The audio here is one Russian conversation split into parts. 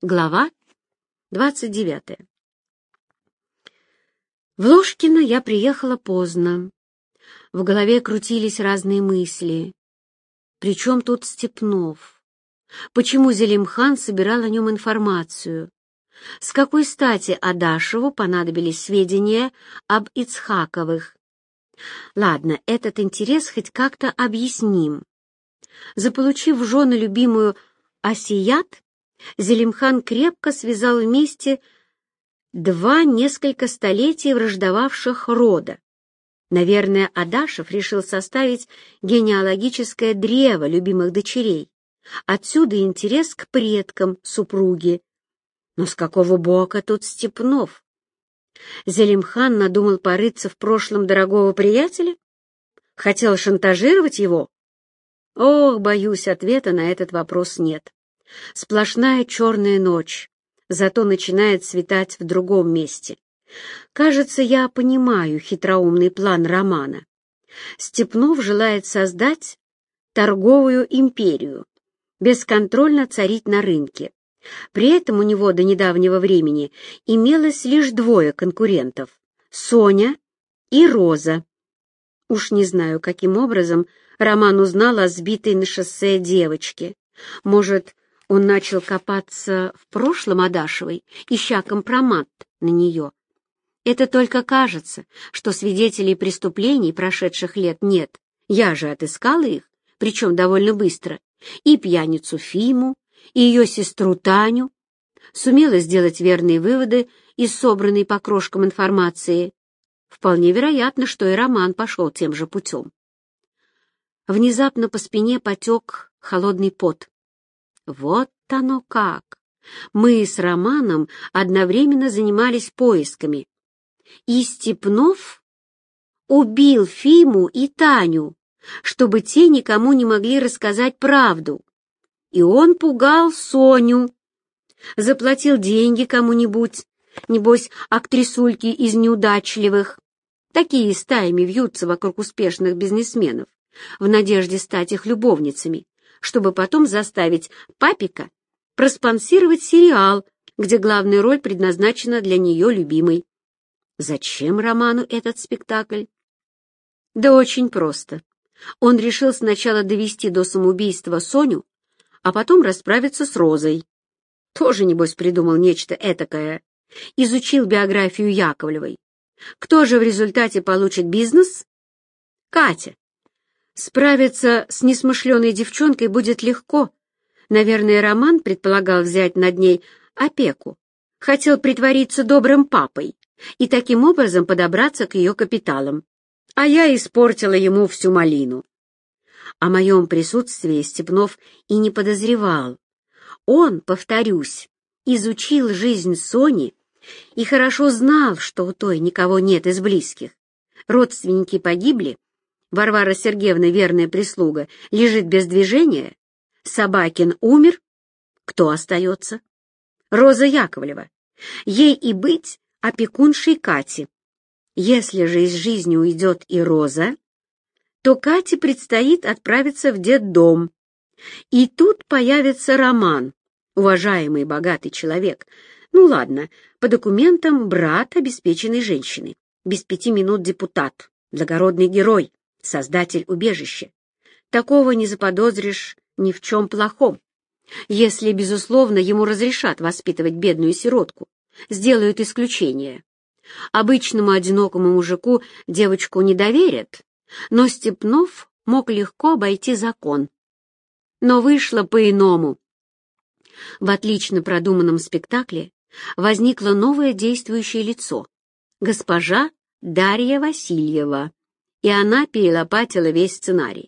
Глава 29. В Ложкино я приехала поздно. В голове крутились разные мысли. Причем тут Степнов? Почему Зелимхан собирал о нем информацию? С какой стати Адашеву понадобились сведения об Ицхаковых? Ладно, этот интерес хоть как-то объясним. Заполучив в жены любимую Асият, Зелимхан крепко связал вместе два несколько столетий враждовавших рода. Наверное, Адашев решил составить генеалогическое древо любимых дочерей. Отсюда интерес к предкам супруги. Но с какого бока тут Степнов? Зелимхан надумал порыться в прошлом дорогого приятеля? Хотел шантажировать его? Ох, боюсь, ответа на этот вопрос нет. Сплошная черная ночь, зато начинает светать в другом месте. Кажется, я понимаю хитроумный план Романа. Степнов желает создать торговую империю, бесконтрольно царить на рынке. При этом у него до недавнего времени имелось лишь двое конкурентов — Соня и Роза. Уж не знаю, каким образом Роман узнал о сбитой на шоссе девочке. Может, он начал копаться в прошлом Адашевой, ища компромат на нее. Это только кажется, что свидетелей преступлений прошедших лет нет. Я же отыскала их, причем довольно быстро, и пьяницу Фиму, и ее сестру Таню. Сумела сделать верные выводы из собранной по крошкам информации. Вполне вероятно, что и Роман пошел тем же путем. Внезапно по спине потек холодный пот. Вот оно как! Мы с Романом одновременно занимались поисками. И Степнов убил Фиму и Таню, чтобы те никому не могли рассказать правду. И он пугал Соню. Заплатил деньги кому-нибудь, небось, актрисульки из неудачливых. Такие стаями вьются вокруг успешных бизнесменов, в надежде стать их любовницами, чтобы потом заставить папика проспонсировать сериал, где главная роль предназначена для нее любимой. Зачем Роману этот спектакль? Да очень просто. Он решил сначала довести до самоубийства Соню, а потом расправиться с Розой. Тоже, небось, придумал нечто этакое. Изучил биографию Яковлевой. Кто же в результате получит бизнес? Катя. Справиться с несмышленой девчонкой будет легко. Наверное, Роман предполагал взять над ней опеку. Хотел притвориться добрым папой и таким образом подобраться к ее капиталам. А я испортила ему всю малину. О моем присутствии Степнов и не подозревал. Он, повторюсь, изучил жизнь Сони и хорошо знал, что у той никого нет из близких. Родственники погибли, Варвара Сергеевна, верная прислуга, лежит без движения, Собакин умер. Кто остается? Роза Яковлева. Ей и быть опекуншей Кати. Если же из жизни уйдет и Роза, то Кате предстоит отправиться в детдом. И тут появится Роман, уважаемый богатый человек. Ну ладно, по документам брат обеспеченной женщины, без 5 минут депутат, благородный герой, создатель убежища. Такого не заподозришь ни в чем плохом. Если, безусловно, ему разрешат воспитывать бедную сиротку, сделают исключение. Обычному одинокому мужику девочку не доверят, но Степнов мог легко обойти закон. Но вышло по-иному. В отлично продуманном спектакле возникло новое действующее лицо — госпожа Дарья Васильева, и она перелопатила весь сценарий.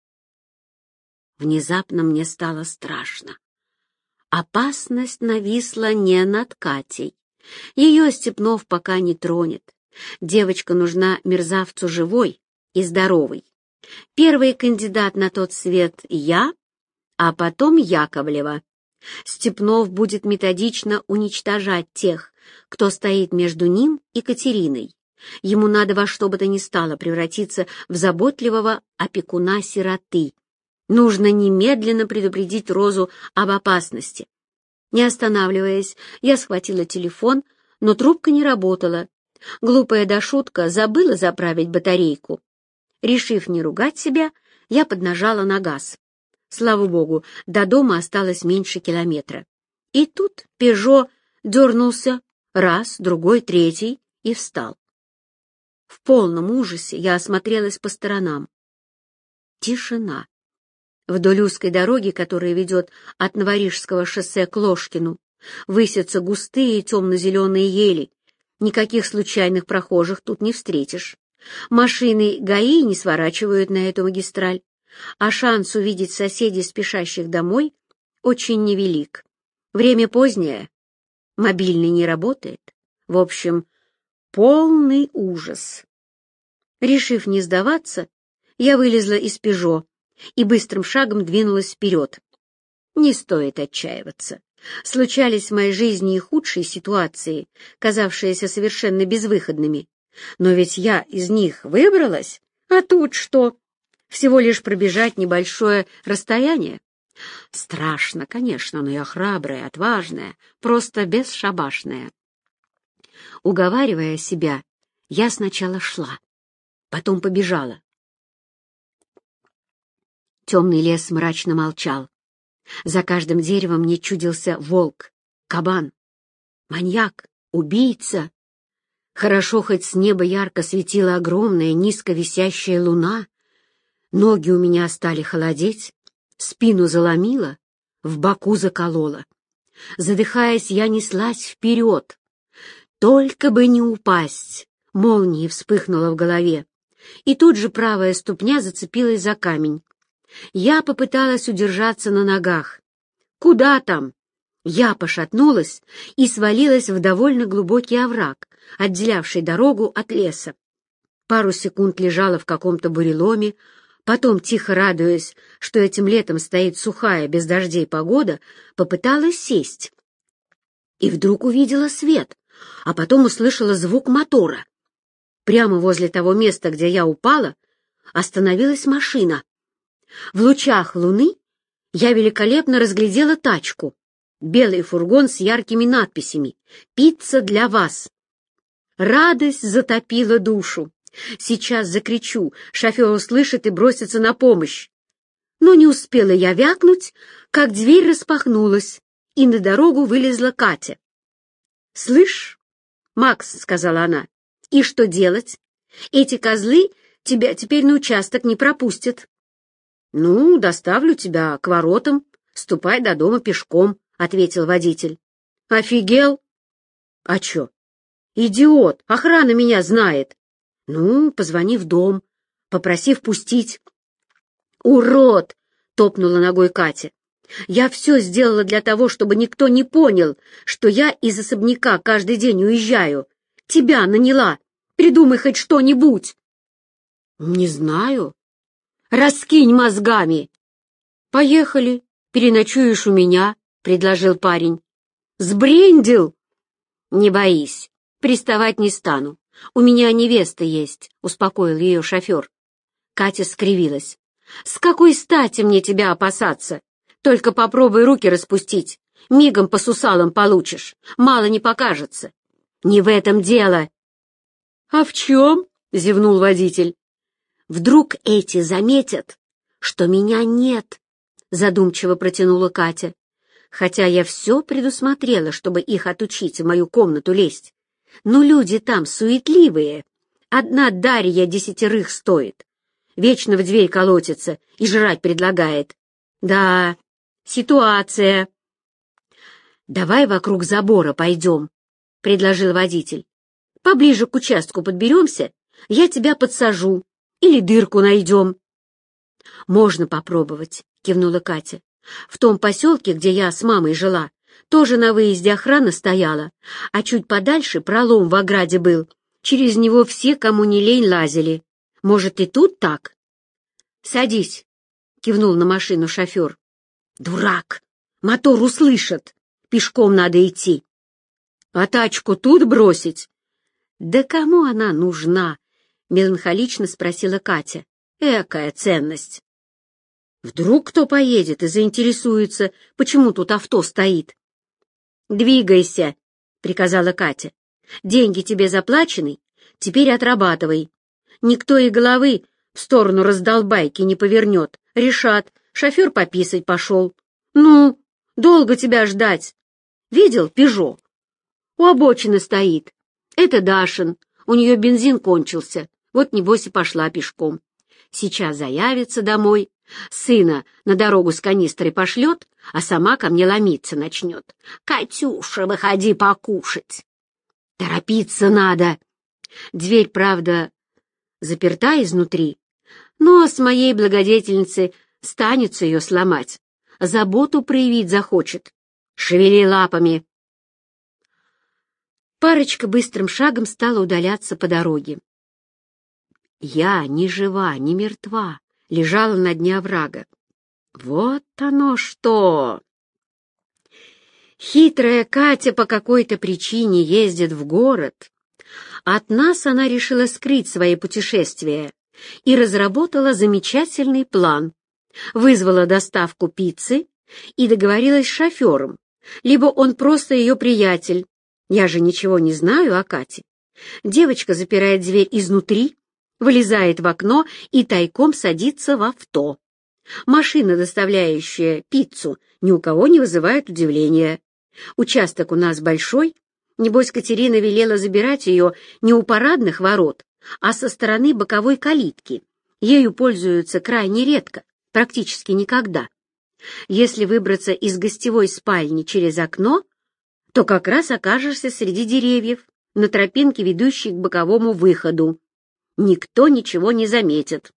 Внезапно мне стало страшно. Опасность нависла не над Катей. Ее Степнов пока не тронет. Девочка нужна мерзавцу живой и здоровой. Первый кандидат на тот свет — я, а потом Яковлева. Степнов будет методично уничтожать тех, кто стоит между ним и Катериной. Ему надо во что бы то ни стало превратиться в заботливого опекуна сироты. Нужно немедленно предупредить Розу об опасности. Не останавливаясь, я схватила телефон, но трубка не работала. Глупая Дашутка забыла заправить батарейку. Решив не ругать себя, я поднажала на газ. Слава богу, до дома осталось меньше километра. И тут «Пежо» дернулся раз, другой, третий и встал. В полном ужасе я осмотрелась по сторонам. Тишина. Вдоль узкой дороги, которая ведет от Новорижского шоссе к Ложкину, высятся густые темно-зеленые ели. Никаких случайных прохожих тут не встретишь. Машины ГАИ не сворачивают на эту магистраль, а шанс увидеть соседей, спешащих домой, очень невелик. Время позднее, мобильный не работает. В общем, полный ужас. Решив не сдаваться, я вылезла из «Пежо» и быстрым шагом двинулась вперед. Не стоит отчаиваться. Случались в моей жизни и худшие ситуации, казавшиеся совершенно безвыходными. Но ведь я из них выбралась, а тут что? Всего лишь пробежать небольшое расстояние. Страшно, конечно, но я храбрая, отважная, просто бесшабашная. Уговаривая себя, я сначала шла, потом побежала. Темный лес мрачно молчал. За каждым деревом мне чудился волк, кабан, маньяк, убийца. Хорошо, хоть с неба ярко светила огромная низко висящая луна. Ноги у меня стали холодеть, спину заломило, в боку закололо. Задыхаясь, я неслась вперед. Только бы не упасть! Молнией вспыхнула в голове, и тут же правая ступня зацепилась за камень. Я попыталась удержаться на ногах. Куда там? Я пошатнулась и свалилась в довольно глубокий овраг, отделявший дорогу от леса. Пару секунд лежала в каком-то буреломе, потом, тихо радуясь, что этим летом стоит сухая, без дождей погода, попыталась сесть. И вдруг увидела свет, а потом услышала звук мотора. Прямо возле того места, где я упала, остановилась машина. В лучах луны я великолепно разглядела тачку. Белый фургон с яркими надписями «Пицца для вас». Радость затопила душу. Сейчас закричу, шофер услышит и бросится на помощь. Но не успела я вякнуть, как дверь распахнулась, и на дорогу вылезла Катя. «Слышь, Макс, — сказала она, — и что делать? Эти козлы тебя теперь на участок не пропустят». «Ну, доставлю тебя к воротам, ступай до дома пешком», — ответил водитель. «Офигел?» «А чё?» «Идиот, охрана меня знает». «Ну, позвони в дом, попроси впустить». «Урод!» — топнула ногой Катя. «Я все сделала для того, чтобы никто не понял, что я из особняка каждый день уезжаю. Тебя наняла. Придумай хоть что-нибудь». «Не знаю». «Раскинь мозгами!» «Поехали, переночуешь у меня», — предложил парень. «Сбрендил?» «Не боись, приставать не стану. У меня невеста есть», — успокоил ее шофер. Катя скривилась. «С какой стати мне тебя опасаться? Только попробуй руки распустить. Мигом по сусалам получишь. Мало не покажется». «Не в этом дело». «А в чем?» — зевнул водитель. «Вдруг эти заметят, что меня нет», — задумчиво протянула Катя. «Хотя я все предусмотрела, чтобы их отучить в мою комнату лезть. Но люди там суетливые. Одна Дарья 10 стоит. Вечно в дверь колотится и жрать предлагает. Да, ситуация». «Давай вокруг забора пойдем», — предложил водитель. «Поближе к участку подберемся, я тебя подсажу. Или дырку найдем». «Можно попробовать», — кивнула Катя. «В том поселке, где я с мамой жила, тоже на выезде охрана стояла, а чуть подальше пролом в ограде был. Через него все, кому не лень, лазили. Может, и тут так?» «Садись», — кивнул на машину шофер. «Дурак! Мотор услышат. Пешком надо идти». «А тачку тут бросить?» «Да кому она нужна?» — меланхолично спросила Катя. «Экая ценность!» «Вдруг кто поедет и заинтересуется, почему тут авто стоит?» «Двигайся», — приказала Катя. «Деньги тебе заплачены, теперь отрабатывай. Никто и головы в сторону раздолбайки не повернет. Решат, шофер пописать пошел. Ну, долго тебя ждать. Видел «Пежо»? У обочины стоит. Это Дашин, у нее бензин кончился, вот небось и пошла пешком. Сейчас заявится домой, сына на дорогу с канистрой пошлет, а сама ко мне ломиться начнет. «Катюша, выходи покушать!» Торопиться надо. Дверь, правда, заперта изнутри, но с моей благодетельницы станется ее сломать. Заботу проявить захочет. Шевели лапами. Парочка быстрым шагом стала удаляться по дороге. Я, ни жива, ни мертва, лежала на дне оврага. Вот оно что! Хитрая Катя по какой-то причине ездит в город. От нас она решила скрыть свои путешествия и разработала замечательный план. Вызвала доставку пиццы и договорилась с шофером, либо он просто ее приятель. Я же ничего не знаю о Кате. Девочка запирает дверь изнутри, вылезает в окно и тайком садится в авто. Машина, доставляющая пиццу, ни у кого не вызывает удивления. Участок у нас большой. Небось, Катерина велела забирать ее не у парадных ворот, а со стороны боковой калитки. Ею пользуются крайне редко, практически никогда. Если выбраться из гостевой спальни через окно, то как раз окажешься среди деревьев, на тропинке, ведущей к боковому выходу. Никто ничего не заметит.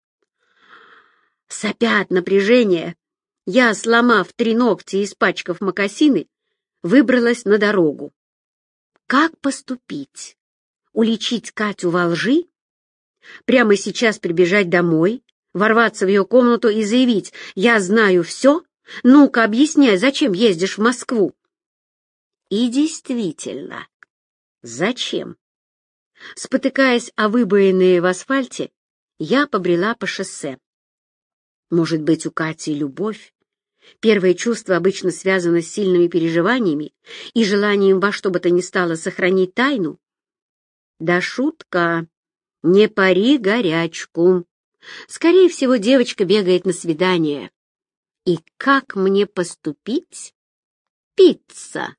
Сопя от напряжения, я, сломав 3 ногтя и испачкав мокасины, выбралась на дорогу. Как поступить? Уличить Катю во лжи? Прямо сейчас прибежать домой, ворваться в ее комнату и заявить: «Я знаю все? Ну-ка, объясняй, зачем ездишь в Москву?» И действительно, зачем? Спотыкаясь о выбоины в асфальте, я побрела по шоссе. Может быть, у Кати любовь? Первое чувство обычно связано с сильными переживаниями и желанием во что бы то ни стало сохранить тайну. Да шутка, не пари горячку. Скорее всего, девочка бегает на свидание. И как мне поступить? Пицца.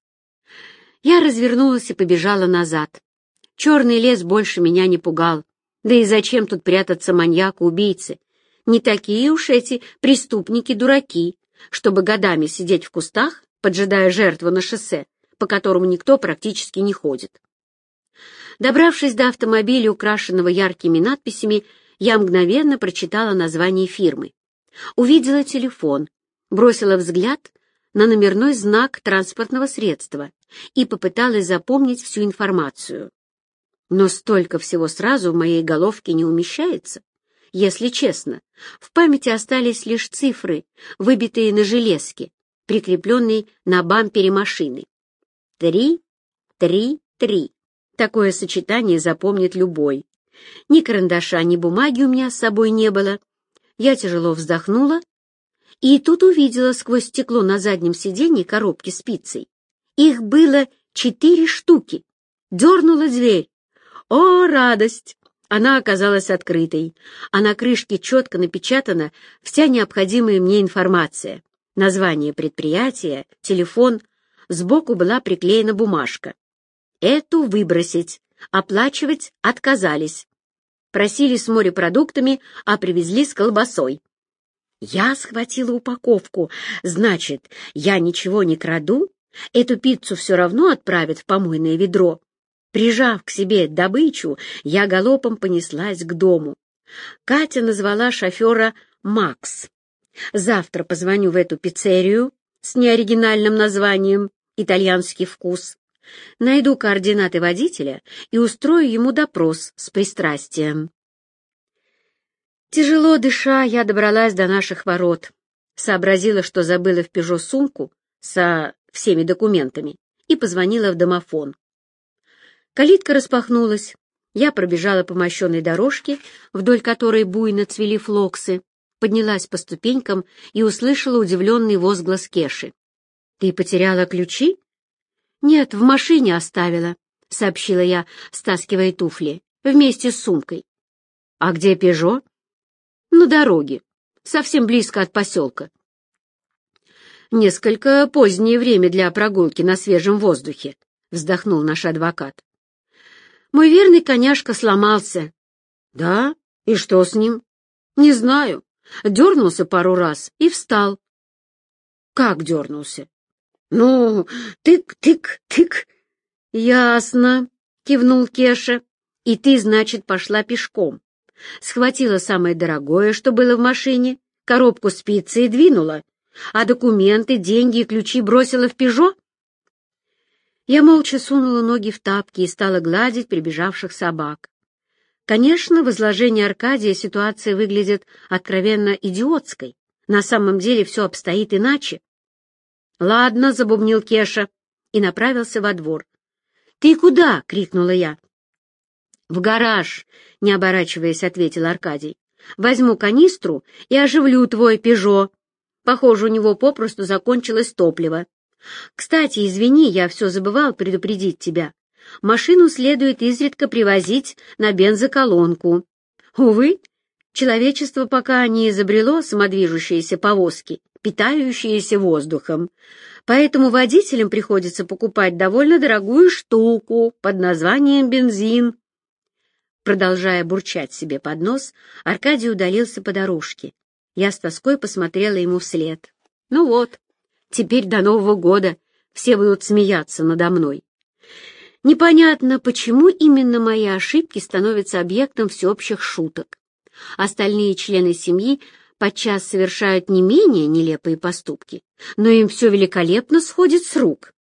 Я развернулась и побежала назад. Черный лес больше меня не пугал. Да и зачем тут прятаться маньяку-убийце? Не такие уж эти преступники-дураки, чтобы годами сидеть в кустах, поджидая жертву на шоссе, по которому никто практически не ходит. Добравшись до автомобиля, украшенного яркими надписями, я мгновенно прочитала название фирмы. Увидела телефон, бросила взгляд на номерной знак транспортного средства и попыталась запомнить всю информацию. Но столько всего сразу в моей головке не умещается. Если честно, в памяти остались лишь цифры, выбитые на железке, прикрепленной на бампере машины. 3, 3, 3. Такое сочетание запомнит любой. Ни карандаша, ни бумаги у меня с собой не было. Я тяжело вздохнула и тут увидела сквозь стекло на заднем сиденье коробки с пиццей. Их было 4 штуки. Дернула дверь. О, радость! Она оказалась открытой, а на крышке четко напечатана вся необходимая мне информация. Название предприятия, телефон. Сбоку была приклеена бумажка. Эту выбросить, оплачивать отказались. Просили с морепродуктами, а привезли с колбасой. Я схватила упаковку. Значит, я ничего не краду? Эту пиццу все равно отправят в помойное ведро. Прижав к себе добычу, я галопом понеслась к дому. Катя назвала шофера Макс. Завтра позвоню в эту пиццерию с неоригинальным названием «Итальянский вкус». Найду координаты водителя и устрою ему допрос с пристрастием. Тяжело дыша, я добралась до наших ворот, сообразила, что забыла в «Пежо» сумку со всеми документами и позвонила в домофон. Калитка распахнулась. Я пробежала по мощенной дорожке, вдоль которой буйно цвели флоксы, поднялась по ступенькам и услышала удивленный возглас Кеши. «Ты потеряла ключи?» «Нет, в машине оставила», — сообщила я, стаскивая туфли, вместе с сумкой. «А где Пежо?» «На дороге, совсем близко от поселка». «Несколько позднее время для прогулки на свежем воздухе», — вздохнул наш адвокат. «Мой верный коняшка сломался». «Да? И что с ним?» «Не знаю. Дернулся пару раз и встал». «Как дернулся?» «Ну, тык-тык-тык». «Ясно», — кивнул Кеша. «И ты, значит, пошла пешком. Схватила самое дорогое, что было в машине, коробку с пиццей и двинула, а документы, деньги и ключи бросила в Пежо?» Я молча сунула ноги в тапки и стала гладить прибежавших собак. Конечно, в изложении Аркадия ситуация выглядит откровенно идиотской. На самом деле все обстоит иначе. «Ладно», — забубнил Кеша и направился во двор. «Ты куда?» — крикнула я. «В гараж», — не оборачиваясь, ответил Аркадий. «Возьму канистру и оживлю твой Пежо. Похоже, у него попросту закончилось топливо. Кстати, извини, я все забывал предупредить тебя. Машину следует изредка привозить на бензоколонку. Увы, человечество пока не изобрело самодвижущиеся повозки, питающиеся воздухом. Поэтому водителям приходится покупать довольно дорогую штуку под названием бензин». Продолжая бурчать себе под нос, Аркадий удалился по дорожке. Я с тоской посмотрела ему вслед. «Ну вот, теперь до Нового года все будут смеяться надо мной». Непонятно, почему именно мои ошибки становятся объектом всеобщих шуток. Остальные члены семьи подчас совершают не менее нелепые поступки, но им все великолепно сходит с рук.